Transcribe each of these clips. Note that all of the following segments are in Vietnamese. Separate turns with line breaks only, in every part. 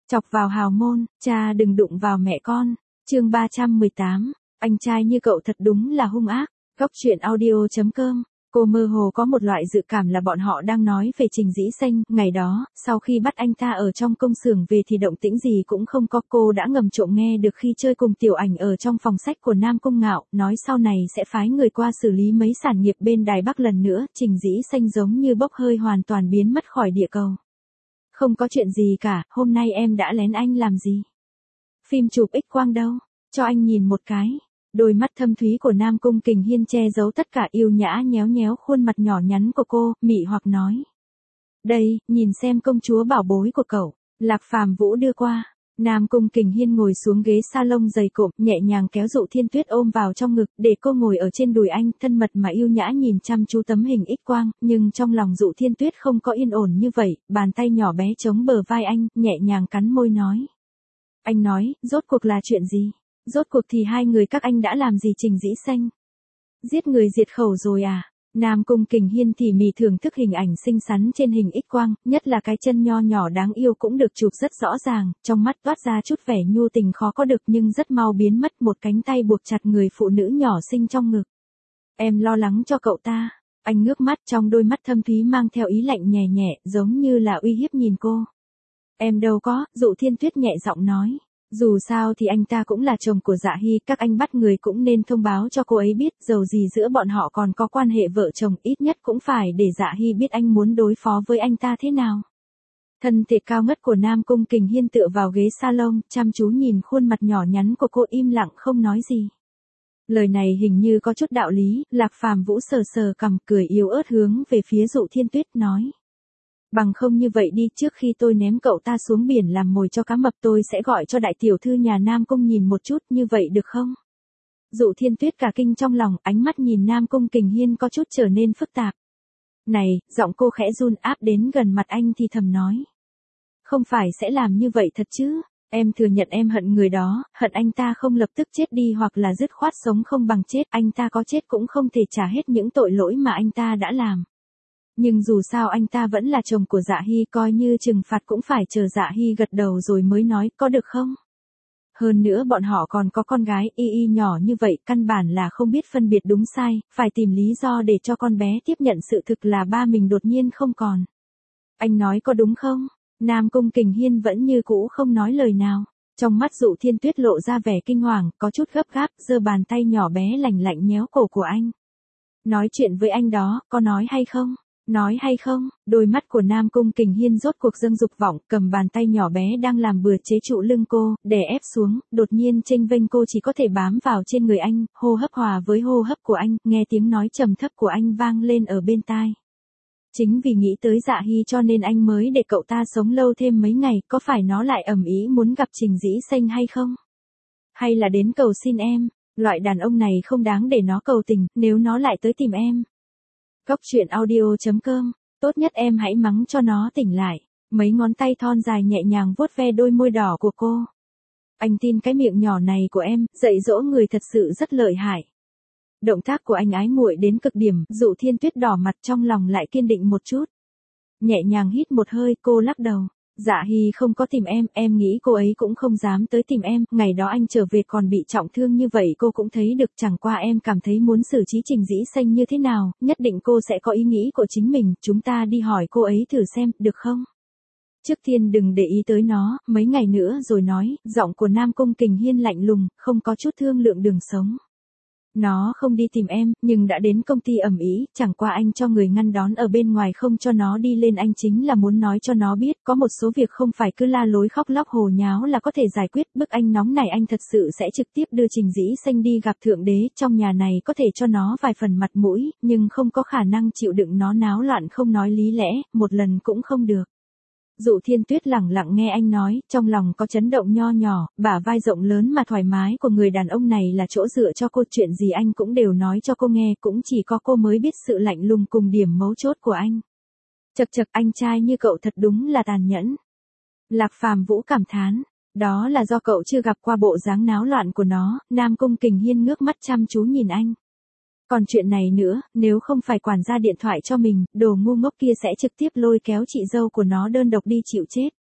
Chọc vào hào môn, cha đừng đụng vào mẹ con. Chương 318, anh trai như cậu thật đúng là hung ác. Góc truyện audio.com. Cô mơ hồ có một loại dự cảm là bọn họ đang nói về Trình Dĩ Xanh. Ngày đó, sau khi bắt anh ta ở trong công xưởng về thì động tĩnh gì cũng không có. Cô đã ngầm trộm nghe được khi chơi cùng Tiểu Ảnh ở trong phòng sách của Nam Cung Ngạo, nói sau này sẽ phái người qua xử lý mấy sản nghiệp bên Đài Bắc lần nữa. Trình Dĩ Xanh giống như bốc hơi hoàn toàn biến mất khỏi địa cầu. Không có chuyện gì cả, hôm nay em đã lén anh làm gì? Phim chụp X-quang đâu? Cho anh nhìn một cái. Đôi mắt thâm thúy của Nam Cung Kình Hiên che giấu tất cả, yêu nhã nhéo nhéo khuôn mặt nhỏ nhắn của cô, mị hoặc nói. Đây, nhìn xem công chúa bảo bối của cậu. Lạc Phàm Vũ đưa qua. Nam Cung Kình Hiên ngồi xuống ghế salon dày cộm, nhẹ nhàng kéo Dụ Thiên Tuyết ôm vào trong ngực, để cô ngồi ở trên đùi anh, thân mật mà yêu nhã nhìn chăm chú tấm hình X-quang, nhưng trong lòng Dụ Thiên Tuyết không có yên ổn như vậy, bàn tay nhỏ bé chống bờ vai anh, nhẹ nhàng cắn môi nói. Anh nói, rốt cuộc là chuyện gì? Rốt cuộc thì hai người các anh đã làm gì Trình Dĩ Xanh? Giết người diệt khẩu rồi à? Nam Cung Kình Hiên tỉ mỉ thưởng thức hình ảnh xinh xắn trên hình X-quang, nhất là cái chân nho nhỏ đáng yêu cũng được chụp rất rõ ràng, trong mắt toát ra chút vẻ nhu tình khó có được nhưng rất mau biến mất, một cánh tay buộc chặt người phụ nữ nhỏ xinh trong ngực. Em lo lắng cho cậu ta. Anh ngước mắt, trong đôi mắt thâm thúy mang theo ý lạnh nhẹ nhẹ, giống như là uy hiếp nhìn cô. Em đâu có, Dụ Thiên Tuyết nhẹ giọng nói. Dù sao thì anh ta cũng là chồng của Dạ Hy, các anh bắt người cũng nên thông báo cho cô ấy biết, dầu gì giữa bọn họ còn có quan hệ vợ chồng, ít nhất cũng phải để Dạ Hy biết anh muốn đối phó với anh ta thế nào. Thân thể cao ngất của Nam Cung Kình Hiên tựa vào ghế salon, chăm chú nhìn khuôn mặt nhỏ nhắn của cô, im lặng không nói gì. Lời này hình như có chút đạo lý, Lạc Phàm Vũ sờ sờ cằm, cười yếu ớt hướng về phía Dụ Thiên Tuyết nói. Bằng không như vậy đi, trước khi tôi ném cậu ta xuống biển làm mồi cho cá mập tôi sẽ gọi cho đại tiểu thư nhà Nam Cung nhìn một chút, như vậy được không? Dụ Thiên Tuyết cả kinh trong lòng, ánh mắt nhìn Nam Cung Kình Hiên có chút trở nên phức tạp. Này, giọng cô khẽ run, áp đến gần mặt anh thì thầm nói. Không phải sẽ làm như vậy thật chứ? Em thừa nhận em hận người đó, hận anh ta không lập tức chết đi hoặc là dứt khoát sống không bằng chết, anh ta có chết cũng không thể trả hết những tội lỗi mà anh ta đã làm. Nhưng dù sao anh ta vẫn là chồng của Dạ Hy, coi như trừng phạt cũng phải chờ Dạ Hy gật đầu rồi mới nói, có được không? Hơn nữa bọn họ còn có con gái y nhỏ như vậy, căn bản là không biết phân biệt đúng sai, phải tìm lý do để cho con bé tiếp nhận sự thực là ba mình đột nhiên không còn. Anh nói có đúng không? Nam Cung Kình Hiên vẫn như cũ không nói lời nào. Trong mắt Dụ Thiên Tuyết lộ ra vẻ kinh hoàng, có chút gấp gáp, giơ bàn tay nhỏ bé lành lạnh nhéo cổ của anh. Nói chuyện với anh đó, có nói hay không? Nói hay không? Đôi mắt của Nam Cung Kình Hiên rốt cuộc dâng dục vọng, cầm bàn tay nhỏ bé đang làm bừa chế trụ lưng cô, đè ép xuống, đột nhiên chênh vênh cô chỉ có thể bám vào trên người anh, hô hấp hòa với hô hấp của anh, nghe tiếng nói trầm thấp của anh vang lên ở bên tai. Chính vì nghĩ tới Dạ Hy cho nên anh mới để cậu ta sống lâu thêm mấy ngày, có phải nó lại ầm ĩ muốn gặp Trình Dĩ Xanh hay không? Hay là đến cầu xin em, loại đàn ông này không đáng để nó cầu tình, nếu nó lại tới tìm em. Góc truyện audio.com, tốt nhất em hãy mắng cho nó tỉnh lại. Mấy ngón tay thon dài nhẹ nhàng vuốt ve đôi môi đỏ của cô. Anh tin cái miệng nhỏ này của em, dạy dỗ người thật sự rất lợi hại. Động tác của anh ái muội đến cực điểm, Dụ Thiên Tuyết đỏ mặt, trong lòng lại kiên định một chút. Nhẹ nhàng hít một hơi, cô lắc đầu. Dạ Hy không có tìm em nghĩ cô ấy cũng không dám tới tìm em, ngày đó anh trở về còn bị trọng thương như vậy cô cũng thấy được, chẳng qua em cảm thấy muốn xử trí Trình Dĩ Xanh như thế nào, nhất định cô sẽ có ý nghĩ của chính mình, chúng ta đi hỏi cô ấy thử xem, được không? Trước tiên đừng để ý tới nó, mấy ngày nữa rồi nói, giọng của Nam Cung Kình Hiên lạnh lùng, không có chút thương lượng đường sống. Nó không đi tìm em, nhưng đã đến công ty ầm ĩ, chẳng qua anh cho người ngăn đón ở bên ngoài không cho nó đi lên, anh chính là muốn nói cho nó biết, có một số việc không phải cứ la lối khóc lóc hồ nháo là có thể giải quyết, bức anh nóng này anh thật sự sẽ trực tiếp đưa Trình Dĩ Xanh đi gặp thượng đế, trong nhà này có thể cho nó vài phần mặt mũi, nhưng không có khả năng chịu đựng nó náo loạn không nói lý lẽ, một lần cũng không được. Dụ Thiên Tuyết lẳng lặng nghe anh nói, trong lòng có chấn động nho nhỏ, bả vai rộng lớn mà thoải mái của người đàn ông này là chỗ dựa cho cô, chuyện gì anh cũng đều nói cho cô nghe, cũng chỉ có cô mới biết sự lạnh lùng cùng điểm mấu chốt của anh. Chật chật, anh trai như cậu thật đúng là tàn nhẫn. Lạc Phàm Vũ cảm thán, đó là do cậu chưa gặp qua bộ dáng náo loạn của nó. Nam Cung Kình Hiên ngước mắt chăm chú nhìn anh. Còn chuyện này nữa, nếu không phải quản gia điện thoại cho mình, đồ ngu ngốc kia sẽ trực tiếp lôi kéo chị dâu của nó đơn độc đi chịu chết.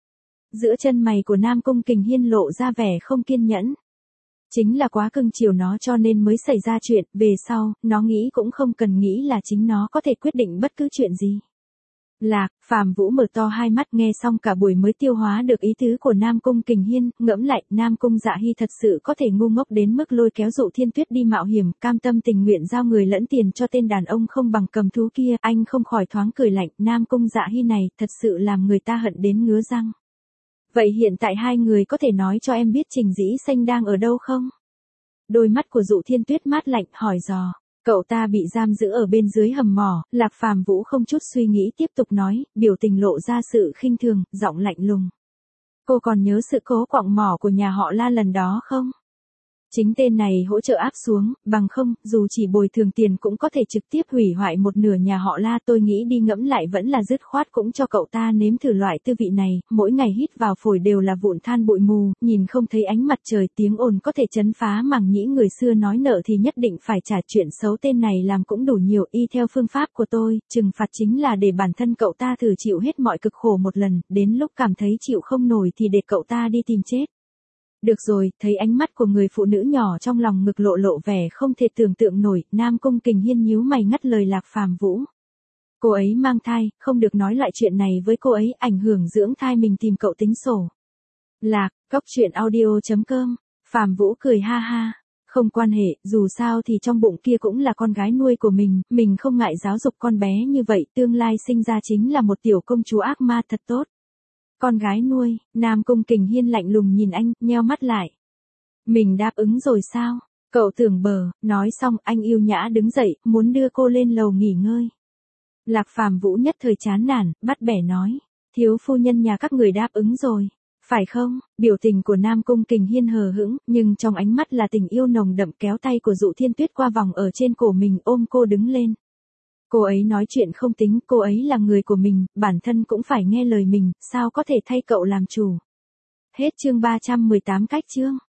Giữa chân mày của Nam Cung Kình Hiên lộ ra vẻ không kiên nhẫn. Chính là quá cưng chiều nó cho nên mới xảy ra chuyện, về sau, nó nghĩ cũng không cần nghĩ là chính nó có thể quyết định bất cứ chuyện gì. Lạc, Phàm Vũ mở to hai mắt nghe xong cả buổi mới tiêu hóa được ý tứ của Nam Cung Kình Hiên, ngẫm lại, Nam Cung Dạ Hy thật sự có thể ngu ngốc đến mức lôi kéo Dụ Thiên Tuyết đi mạo hiểm, cam tâm tình nguyện giao người lẫn tiền cho tên đàn ông không bằng cầm thú kia, anh không khỏi thoáng cười lạnh, Nam Cung Dạ Hy này thật sự làm người ta hận đến ngứa răng. Vậy hiện tại hai người có thể nói cho em biết Trình Dĩ Xanh đang ở đâu không? Đôi mắt của Dụ Thiên Tuyết mát lạnh hỏi dò. Cậu ta bị giam giữ ở bên dưới hầm mỏ, Lạc Phàm Vũ không chút suy nghĩ tiếp tục nói, biểu tình lộ ra sự khinh thường, giọng lạnh lùng. Cô còn nhớ sự cố quặng mỏ của nhà họ La lần đó không? Chính tên này hỗ trợ áp xuống, bằng không, dù chỉ bồi thường tiền cũng có thể trực tiếp hủy hoại một nửa nhà họ La. Tôi nghĩ đi ngẫm lại vẫn là dứt khoát cũng cho cậu ta nếm thử loại tư vị này, mỗi ngày hít vào phổi đều là vụn than bụi mù, nhìn không thấy ánh mặt trời, tiếng ồn có thể chấn phá màng nhĩ, người xưa nói nợ thì nhất định phải trả, chuyện xấu tên này làm cũng đủ nhiều, y theo phương pháp của tôi, trừng phạt chính là để bản thân cậu ta thử chịu hết mọi cực khổ một lần, đến lúc cảm thấy chịu không nổi thì để cậu ta đi tìm chết. Được rồi, thấy ánh mắt của người phụ nữ nhỏ trong lòng ngực lộ vẻ không thể tưởng tượng nổi, Nam Cung Kình Hiên nhíu mày ngắt lời Lạc Phàm Vũ. Cô ấy mang thai, không được nói lại chuyện này với cô ấy, ảnh hưởng dưỡng thai mình tìm cậu tính sổ. Lạc, Cóc.truyện audio.com, Phàm Vũ cười ha ha. Không quan hệ, dù sao thì trong bụng kia cũng là con gái nuôi của mình không ngại giáo dục con bé như vậy, tương lai sinh ra chính là một tiểu công chúa ác ma thật tốt. Con gái nuôi, Nam Cung Kình Hiên lạnh lùng nhìn anh, nheo mắt lại. Mình đáp ứng rồi sao? Cậu tưởng bờ, nói xong anh yêu nhã đứng dậy, muốn đưa cô lên lầu nghỉ ngơi. Lạc Phàm Vũ nhất thời chán nản, bắt bẻ nói. Thiếu phu nhân nhà các người đáp ứng rồi. Phải không? Biểu tình của Nam Cung Kình Hiên hờ hững, nhưng trong ánh mắt là tình yêu nồng đậm, kéo tay của Dụ Thiên Tuyết qua vòng ở trên cổ mình, ôm cô đứng lên. Cô ấy nói chuyện không tính, cô ấy là người của mình, bản thân cũng phải nghe lời mình, sao có thể thay cậu làm chủ. Hết chương 318 cách chương.